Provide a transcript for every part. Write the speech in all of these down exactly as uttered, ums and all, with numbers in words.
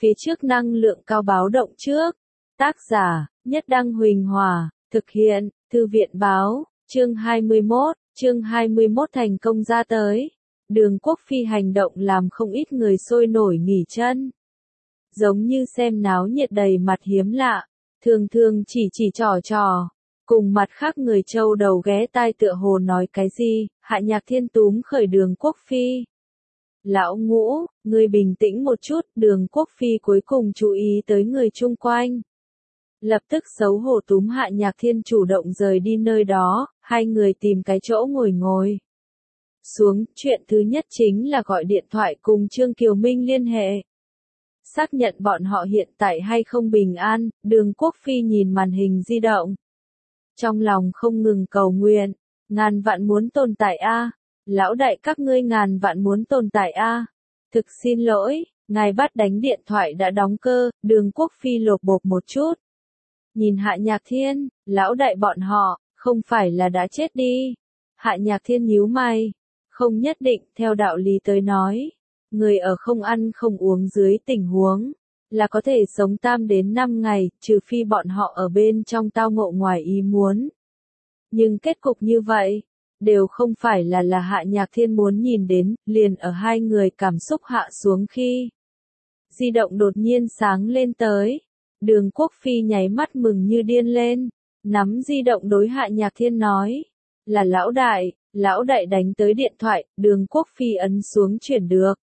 phía trước năng lượng cao báo động trước. Tác giả, Nhất Đăng Huỳnh Hòa, thực hiện, Thư viện báo, chương hai mươi mốt, chương hai mươi mốt thành công ra tới. Đường Quốc Phi hành động làm không ít người sôi nổi nghỉ chân. Giống như xem náo nhiệt đầy mặt hiếm lạ, thường thường chỉ chỉ trò trò, cùng mặt khác người châu đầu ghé tai tựa hồ nói cái gì, Hạ Nhạc Thiên túm khởi Đường Quốc Phi. Lão Ngũ, ngươi bình tĩnh một chút, Đường Quốc Phi cuối cùng chú ý tới người chung quanh. Lập tức xấu hổ túm Hạ Nhạc Thiên chủ động rời đi nơi đó, hai người tìm cái chỗ ngồi ngồi xuống, chuyện thứ nhất chính là gọi điện thoại cùng Trương Kiều Minh liên hệ. Xác nhận bọn họ hiện tại hay không bình an, Đường Quốc Phi nhìn màn hình di động. Trong lòng không ngừng cầu nguyện, ngàn vạn muốn tồn tại a, lão đại các ngươi ngàn vạn muốn tồn tại a. Thực xin lỗi, ngài bắt đánh điện thoại đã đóng cơ, Đường Quốc Phi lột bột một chút. Nhìn Hạ Nhạc Thiên, lão đại bọn họ, không phải là đã chết đi. Hạ Nhạc Thiên nhíu mày, không nhất định, theo đạo lý tới nói. Người ở không ăn không uống dưới tình huống, là có thể sống tam đến năm ngày, trừ phi bọn họ ở bên trong tao ngộ ngoài ý muốn. Nhưng kết cục như vậy, đều không phải là là Hạ Nhạc Thiên muốn nhìn đến, liền ở hai người cảm xúc hạ xuống khi. Di động đột nhiên sáng lên tới, Đường Quốc Phi nháy mắt mừng như điên lên, nắm di động đối Hạ Nhạc Thiên nói, là lão đại, lão đại đánh tới điện thoại, Đường Quốc Phi ấn xuống chuyển được.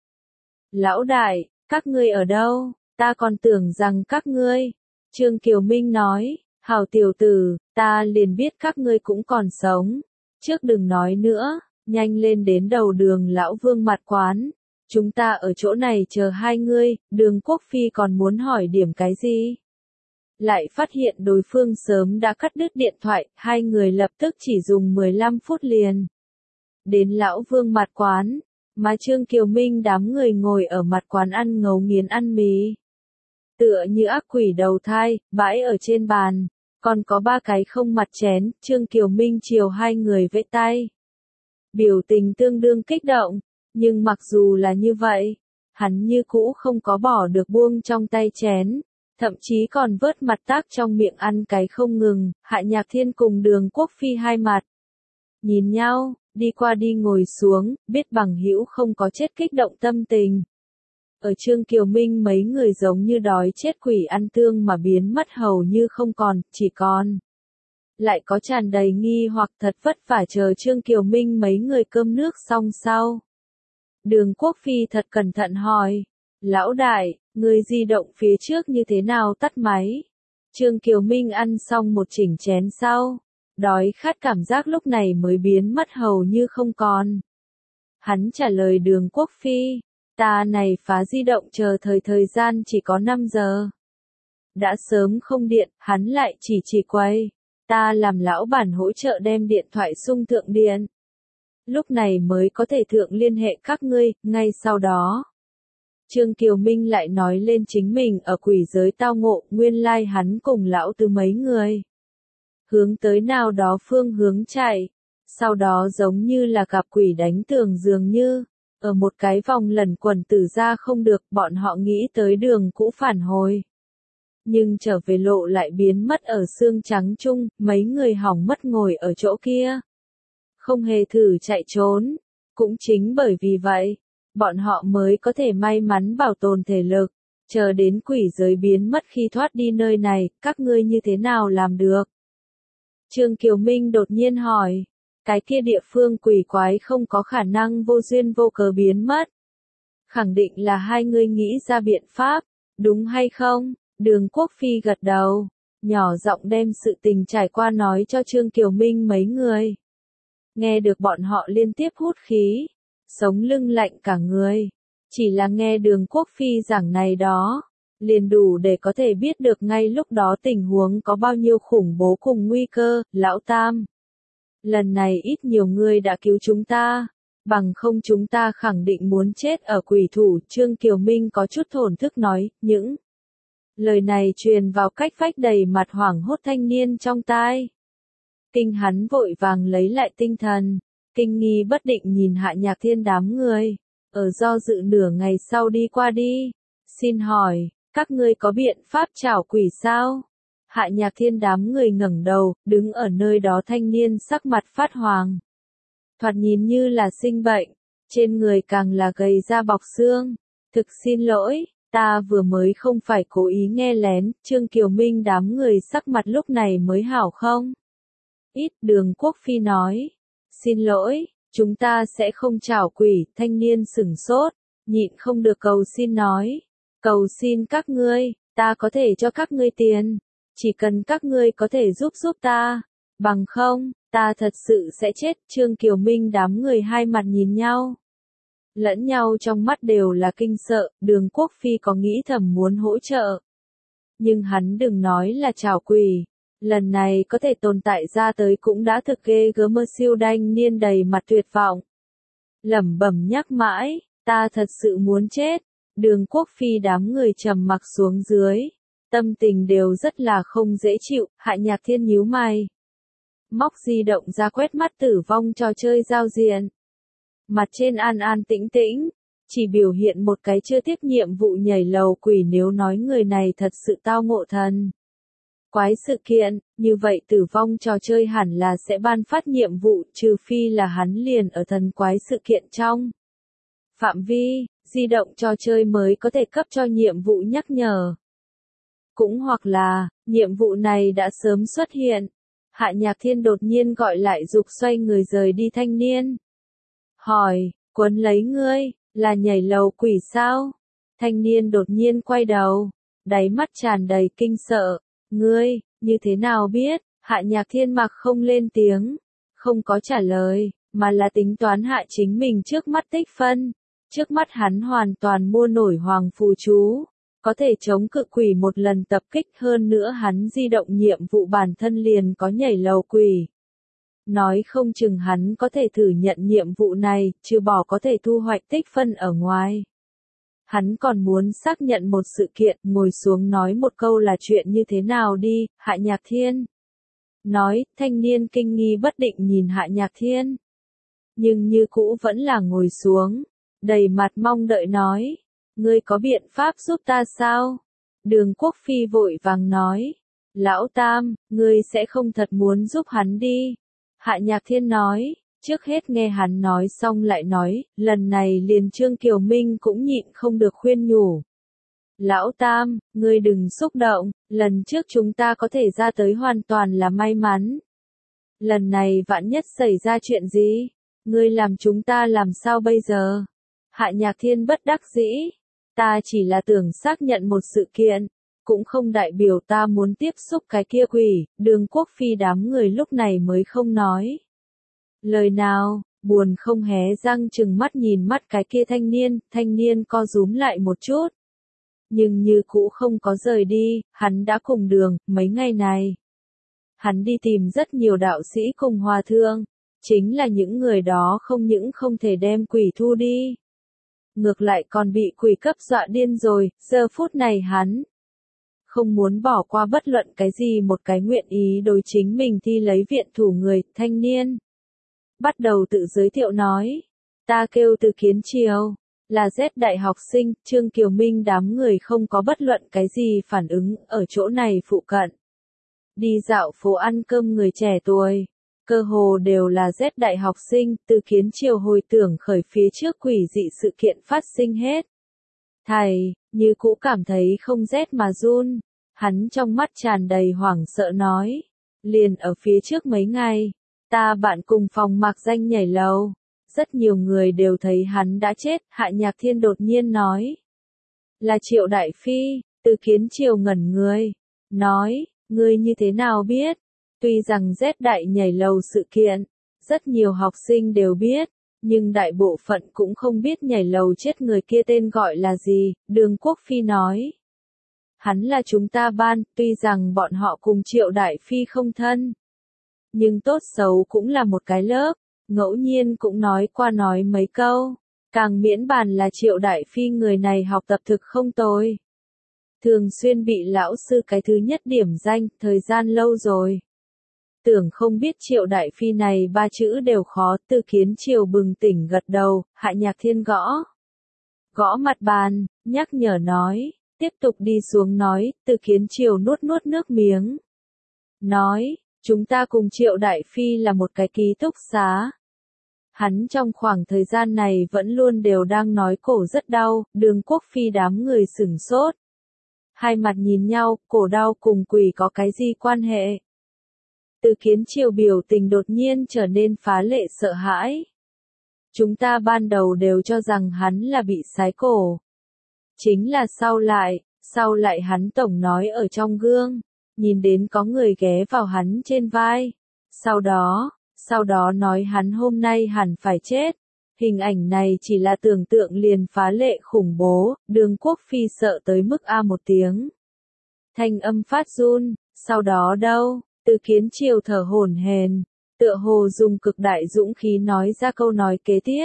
Lão đại, các ngươi ở đâu? Ta còn tưởng rằng các ngươi. Trương Kiều Minh nói, hảo tiểu tử, ta liền biết các ngươi cũng còn sống. Trước đừng nói nữa, nhanh lên đến đầu đường lão Vương mặt quán. Chúng ta ở chỗ này chờ hai ngươi, Đường Quốc Phi còn muốn hỏi điểm cái gì? Lại phát hiện đối phương sớm đã cắt đứt điện thoại, hai người lập tức chỉ dùng mười lăm phút liền. Đến lão Vương mặt quán. Mà Trương Kiều Minh đám người ngồi ở mặt quán ăn ngấu nghiến ăn mì. Tựa như ác quỷ đầu thai, bãi ở trên bàn. Còn có ba cái không mặt chén, Trương Kiều Minh chiều hai người vẫy tay. Biểu tình tương đương kích động, nhưng mặc dù là như vậy, hắn như cũ không có bỏ được buông trong tay chén. Thậm chí còn vớt mặt tác trong miệng ăn cái không ngừng, Hạ Nhạc Thiên cùng Đường Quốc Phi hai mặt. Nhìn nhau. Đi qua đi ngồi xuống, biết bằng hữu không có chết kích động tâm tình. Ở Trương Kiều Minh mấy người giống như đói chết quỷ ăn tương mà biến mất hầu như không còn, chỉ còn. Lại có tràn đầy nghi hoặc thật vất vả chờ Trương Kiều Minh mấy người cơm nước xong sau. Đường Quốc Phi thật cẩn thận hỏi, lão đại, người di động phía trước như thế nào tắt máy? Trương Kiều Minh ăn xong một chỉnh chén sau. Đói khát cảm giác lúc này mới biến mất hầu như không còn. Hắn trả lời Đường Quốc Phi, ta này phá di động chờ thời thời gian chỉ có năm giờ. Đã sớm không điện, hắn lại chỉ chỉ quay. Ta làm lão bản hỗ trợ đem điện thoại sung thượng điện. Lúc này mới có thể thượng liên hệ các ngươi, ngay sau đó. Trương Kiều Minh lại nói lên chính mình ở quỷ giới tao ngộ, nguyên lai hắn cùng lão Tứ mấy người. Hướng tới nào đó phương hướng chạy, sau đó giống như là gặp quỷ đánh tường dường như, ở một cái vòng lẩn quẩn tử ra không được, bọn họ nghĩ tới đường cũ phản hồi. Nhưng trở về lộ lại biến mất ở xương trắng chung, mấy người hỏng mất ngồi ở chỗ kia. Không hề thử chạy trốn, cũng chính bởi vì vậy, bọn họ mới có thể may mắn bảo tồn thể lực, chờ đến quỷ giới biến mất khi thoát đi nơi này, các ngươi như thế nào làm được? Trương Kiều Minh đột nhiên hỏi, cái kia địa phương quỷ quái không có khả năng vô duyên vô cớ biến mất. Khẳng định là hai người nghĩ ra biện pháp, đúng hay không? Đường Quốc Phi gật đầu, nhỏ giọng đem sự tình trải qua nói cho Trương Kiều Minh mấy người. Nghe được bọn họ liên tiếp hút khí, sống lưng lạnh cả người. Chỉ là nghe Đường Quốc Phi giảng này đó. Liền đủ để có thể biết được ngay lúc đó tình huống có bao nhiêu khủng bố cùng nguy cơ, lão Tam. Lần này ít nhiều người đã cứu chúng ta, bằng không chúng ta khẳng định muốn chết ở quỷ thủ, Trương Kiều Minh có chút thổn thức nói, những lời này truyền vào cách phách đầy mặt hoảng hốt thanh niên trong tai. Kinh hắn vội vàng lấy lại tinh thần, kinh nghi bất định nhìn Hạ Nhạc Thiên đám người, ở do dự nửa ngày sau đi qua đi, xin hỏi. Các ngươi có biện pháp trảo quỷ sao? Hạ Nhạc Thiên đám người ngẩng đầu, đứng ở nơi đó thanh niên sắc mặt phát hoàng. Thoạt nhìn như là sinh bệnh, trên người càng là gầy da bọc xương. Thực xin lỗi, ta vừa mới không phải cố ý nghe lén, Trương Kiều Minh đám người sắc mặt lúc này mới hảo không? Ít Đường Quốc Phi nói. Xin lỗi, chúng ta sẽ không trảo quỷ, thanh niên sửng sốt, nhịn không được cầu xin nói. Cầu xin các ngươi, ta có thể cho các ngươi tiền, chỉ cần các ngươi có thể giúp giúp ta, bằng không, ta thật sự sẽ chết. Trương Kiều Minh đám người hai mặt nhìn nhau. Lẫn nhau trong mắt đều là kinh sợ, Đường Quốc Phi có nghĩ thầm muốn hỗ trợ. Nhưng hắn đừng nói là trảo quỷ, lần này có thể tồn tại ra tới cũng đã thực ghê gớm. Mơ Siêu Đanh niên đầy mặt tuyệt vọng. Lẩm bẩm nhắc mãi, ta thật sự muốn chết. Đường Quốc Phi đám người trầm mặc xuống dưới, tâm tình đều rất là không dễ chịu. Hạ Nhạc Thiên nhíu mày, móc di động ra quét mắt tử vong trò chơi giao diện. Mặt trên an an tĩnh tĩnh, chỉ biểu hiện một cái chưa tiếp nhiệm vụ nhảy lầu quỷ. Nếu nói người này thật sự tao ngộ thần quái sự kiện, như vậy tử vong trò chơi hẳn là sẽ ban phát nhiệm vụ, trừ phi là hắn liền ở thần quái sự kiện trong phạm vi, di động trò chơi mới có thể cấp cho nhiệm vụ nhắc nhở. Cũng hoặc là, nhiệm vụ này đã sớm xuất hiện. Hạ Nhạc Thiên đột nhiên gọi lại dục xoay người rời đi thanh niên. Hỏi, quấn lấy ngươi, là nhảy lầu quỷ sao? Thanh niên đột nhiên quay đầu, đáy mắt tràn đầy kinh sợ. Ngươi, như thế nào biết? Hạ Nhạc Thiên mặc không lên tiếng, không có trả lời, mà là tính toán hạ chính mình trước mắt tích phân. Trước mắt hắn hoàn toàn mua nổi hoàng phù chú, có thể chống cự quỷ một lần tập kích, hơn nữa hắn di động nhiệm vụ bản thân liền có nhảy lầu quỷ. Nói không chừng hắn có thể thử nhận nhiệm vụ này, trừ bỏ có thể thu hoạch tích phân ở ngoài. Hắn còn muốn xác nhận một sự kiện, ngồi xuống nói một câu là chuyện như thế nào đi. Hạ Nhạc Thiên nói. Thanh niên kinh nghi bất định nhìn Hạ Nhạc Thiên, nhưng như cũ vẫn là ngồi xuống, đầy mặt mong đợi nói. Ngươi có biện pháp giúp ta sao? Đường Quốc Phi vội vàng nói. Lão Tam, ngươi sẽ không thật muốn giúp hắn đi. Hạ Nhạc Thiên nói. Trước hết nghe hắn nói xong lại nói, lần này liền Trương Kiều Minh cũng nhịn không được khuyên nhủ. Lão Tam, ngươi đừng xúc động, lần trước chúng ta có thể ra tới hoàn toàn là may mắn. Lần này vạn nhất xảy ra chuyện gì, ngươi làm chúng ta làm sao bây giờ? Hạ Nhạc Thiên bất đắc dĩ. Ta chỉ là tưởng xác nhận một sự kiện, cũng không đại biểu ta muốn tiếp xúc cái kia quỷ. Đường Quốc Phi đám người lúc này mới không nói lời nào, buồn không hé răng chừng mắt nhìn mắt cái kia thanh niên. Thanh niên co rúm lại một chút, nhưng như cũ không có rời đi. Hắn đã cùng đường, mấy ngày này hắn đi tìm rất nhiều đạo sĩ cùng hòa thượng, chính là những người đó không những không thể đem quỷ thu đi, ngược lại còn bị quỷ cấp dọa điên rồi. Giờ phút này hắn không muốn bỏ qua bất luận cái gì một cái nguyện ý đối chính mình thi lấy viện thủ người. Thanh niên bắt đầu tự giới thiệu nói. Ta kêu Từ Kiến Triều, là Z đại học sinh. Trương Kiều Minh đám người không có bất luận cái gì phản ứng. Ở chỗ này phụ cận, đi dạo phố ăn cơm người trẻ tuổi, cơ hồ đều là Z đại học sinh. Từ Kiến Triều hồi tưởng khởi phía trước quỷ dị sự kiện phát sinh hết thầy, như cũ cảm thấy không rét mà run. Hắn trong mắt tràn đầy hoảng sợ nói. Liền ở phía trước mấy ngày, ta bạn cùng phòng mạc danh nhảy lầu, rất nhiều người đều thấy hắn đã chết. Hạ Nhạc Thiên đột nhiên nói. Là Triệu Đại Phi. Từ Kiến Triều ngẩn người, nói. Ngươi như thế nào biết? Tuy rằng Z đại nhảy lầu sự kiện, rất nhiều học sinh đều biết, nhưng đại bộ phận cũng không biết nhảy lầu chết người kia tên gọi là gì. Đường Quốc Phi nói. Hắn là chúng ta ban, tuy rằng bọn họ cùng Triệu Đại Phi không thân, nhưng tốt xấu cũng là một cái lớp, ngẫu nhiên cũng nói qua nói mấy câu. Càng miễn bàn là Triệu Đại Phi người này học tập thực không tồi, thường xuyên bị lão sư cái thứ nhất điểm danh, thời gian lâu rồi. Tưởng không biết Triệu Đại Phi này ba chữ đều khó. Từ Kiến Triều bừng tỉnh gật đầu. Hạ Nhạc Thiên gõ gõ mặt bàn, nhắc nhở nói. tiếp tục đi xuống nói, Từ Kiến Triều nuốt nuốt nước miếng. Nói, chúng ta cùng Triệu Đại Phi là một cái ký túc xá. Hắn trong khoảng thời gian này vẫn luôn đều đang nói cổ rất đau, Đường Quốc Phi đám người sửng sốt. Hai mặt nhìn nhau, cổ đau cùng quỷ có cái gì quan hệ? Từ Kiến Triều biểu tình đột nhiên trở nên phá lệ sợ hãi. Chúng ta ban đầu đều cho rằng hắn là bị sái cổ. Chính là sau lại, sau lại hắn tổng nói ở trong gương, nhìn đến có người ghé vào hắn trên vai. Sau đó, sau đó nói hắn hôm nay hẳn phải chết. Hình ảnh này chỉ là tưởng tượng liền phá lệ khủng bố, Đường Quốc Phi sợ tới mức a một tiếng. Thanh âm phát run, sau đó đâu, Từ Kiến Triều thở hổn hển, tựa hồ dùng cực đại dũng khí nói ra câu nói kế tiếp.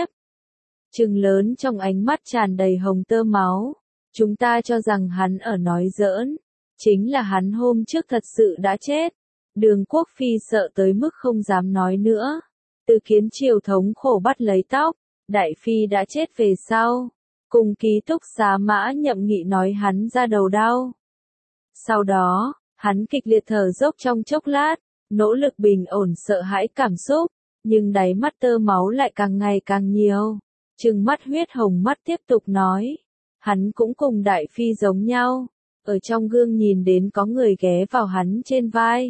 Trừng lớn trong ánh mắt tràn đầy hồng tơ máu, chúng ta cho rằng hắn ở nói giỡn, chính là hắn hôm trước thật sự đã chết. Đường Quốc Phi sợ tới mức không dám nói nữa. Từ Kiến Triều thống khổ bắt lấy tóc, Đại Phi đã chết về sau. Cùng ký túc xá Mã Nhậm Nghị nói hắn ra đầu đau. Sau đó, hắn kịch liệt thở dốc trong chốc lát, nỗ lực bình ổn sợ hãi cảm xúc, nhưng đáy mắt tơ máu lại càng ngày càng nhiều. Trừng mắt huyết hồng mắt tiếp tục nói, hắn cũng cùng Đại Phi giống nhau, ở trong gương nhìn đến có người ghé vào hắn trên vai.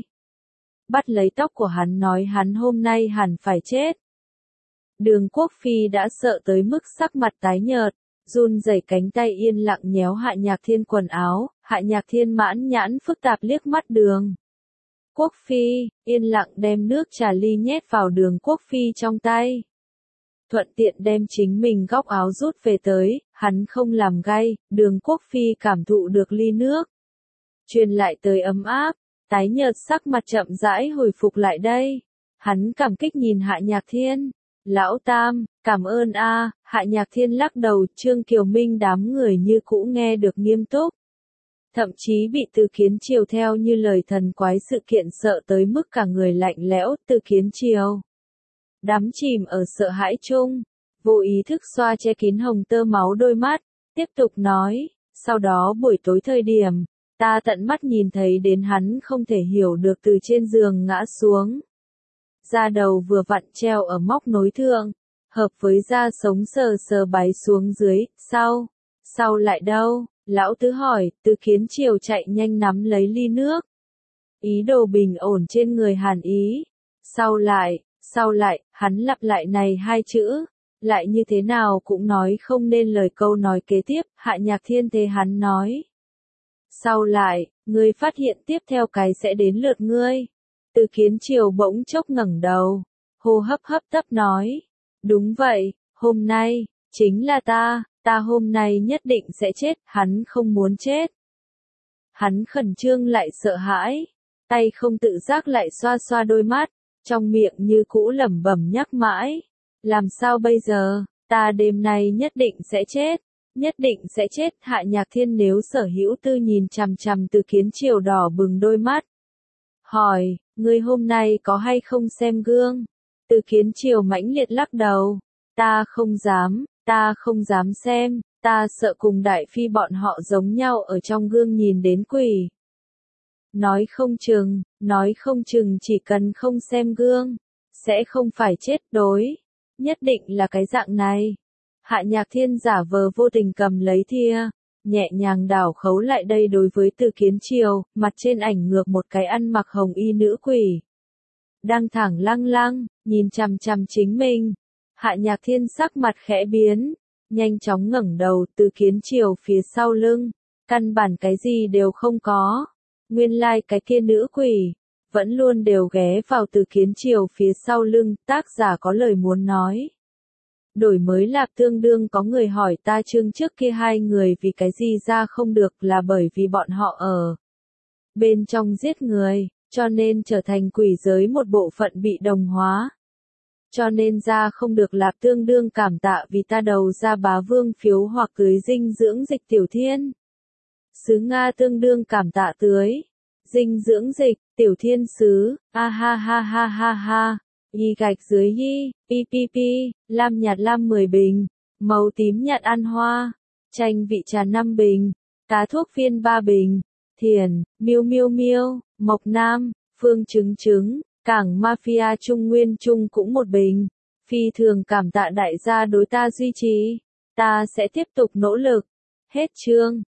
Bắt lấy tóc của hắn nói hắn hôm nay hẳn phải chết. Đường Quốc Phi đã sợ tới mức sắc mặt tái nhợt, run rẩy cánh tay yên lặng nhéo Hạ Nhạc Thiên quần áo, Hạ Nhạc Thiên mãn nhãn phức tạp liếc mắt Đường Quốc Phi, yên lặng đem nước trà ly nhét vào Đường Quốc Phi trong tay. Thuận tiện đem chính mình góc áo rút về tới, hắn không làm gay, Đường Quốc Phi cảm thụ được ly nước. Truyền lại tới ấm áp, tái nhợt sắc mặt chậm rãi hồi phục lại đây. Hắn cảm kích nhìn Hạ Nhạc Thiên. Lão Tam, cảm ơn a. Hạ Nhạc Thiên lắc đầu, Trương Kiều Minh đám người như cũ nghe được nghiêm túc. Thậm chí bị Từ Kiến Triều theo như lời thần quái sự kiện sợ tới mức cả người lạnh lẽo. Từ Kiến Triều đắm chìm ở sợ hãi chung, vô ý thức xoa che kín hồng tơ máu đôi mắt, tiếp tục nói, sau đó buổi tối thời điểm, ta tận mắt nhìn thấy đến hắn không thể hiểu được từ trên giường ngã xuống. Da đầu vừa vặn treo ở móc nối thượng, hợp với da sống sờ sờ bái xuống dưới, sau, sau lại đâu, lão tứ hỏi, Từ Kiến Triều chạy nhanh nắm lấy ly nước. Ý đồ bình ổn trên người Hàn Ý, sau lại, sau lại, hắn lặp lại này hai chữ, lại như thế nào cũng nói không nên lời câu nói kế tiếp, Hạ Nhạc Thiên thế hắn nói. Sau lại, ngươi phát hiện tiếp theo cái sẽ đến lượt ngươi. Từ Kiến Triều bỗng chốc ngẩng đầu, hô hấp hấp tấp nói, đúng vậy, hôm nay, chính là ta, ta hôm nay nhất định sẽ chết, hắn không muốn chết. Hắn khẩn trương lại sợ hãi, tay không tự giác lại xoa xoa đôi mắt, trong miệng như cũ lẩm bẩm nhắc mãi, làm sao bây giờ, ta đêm nay nhất định sẽ chết, nhất định sẽ chết. Hạ Nhạc Thiên nếu sở hữu tư nhìn chằm chằm Từ Kiến Triều đỏ bừng đôi mắt. Hỏi, ngươi hôm nay có hay không xem gương? Từ Kiến Triều mãnh liệt lắc đầu, ta không dám, ta không dám xem, ta sợ cùng Đại Phi bọn họ giống nhau ở trong gương nhìn đến quỷ. Nói không chừng, nói không chừng chỉ cần không xem gương, sẽ không phải chết đối, nhất định là cái dạng này. Hạ Nhạc Thiên giả vờ vô tình cầm lấy thìa, nhẹ nhàng đảo khấu lại đây đối với Từ Kiến Triều, mặt trên ảnh ngược một cái ăn mặc hồng y nữ quỷ. Đang thẳng lăng lăng, nhìn chằm chằm chính mình. Hạ Nhạc Thiên sắc mặt khẽ biến, nhanh chóng ngẩng đầu. Từ Kiến Triều phía sau lưng, căn bản cái gì đều không có. Nguyên lai like cái kia nữ quỷ, vẫn luôn đều ghé vào Từ Kiến Triều phía sau lưng, tác giả có lời muốn nói. Đổi mới lạp tương đương có người hỏi ta chương trước kia hai người vì cái gì ra không được là bởi vì bọn họ ở bên trong giết người, cho nên trở thành quỷ giới một bộ phận bị đồng hóa. Cho nên ra không được lạp tương đương cảm tạ vì ta đầu ra bá vương phiếu hoặc tưới dinh dưỡng dịch tiểu thiên. Sứ Nga tương đương cảm tạ tưới dinh dưỡng dịch, tiểu thiên sứ, a ha ha ha ha ha. Y gạch dưới y, pi pi pi, lam nhạt lam mười bình, màu tím nhạt ăn hoa, chanh vị trà năm bình, Tá thuốc phiên ba bình. Thiền, Miêu Miêu Miêu, Mộc Nam, Phương Trứng Trứng, Cảng Mafia Trung Nguyên Trung cũng một bình. Phi thường cảm tạ đại gia đối ta duy trì. Ta sẽ tiếp tục nỗ lực. Hết chương.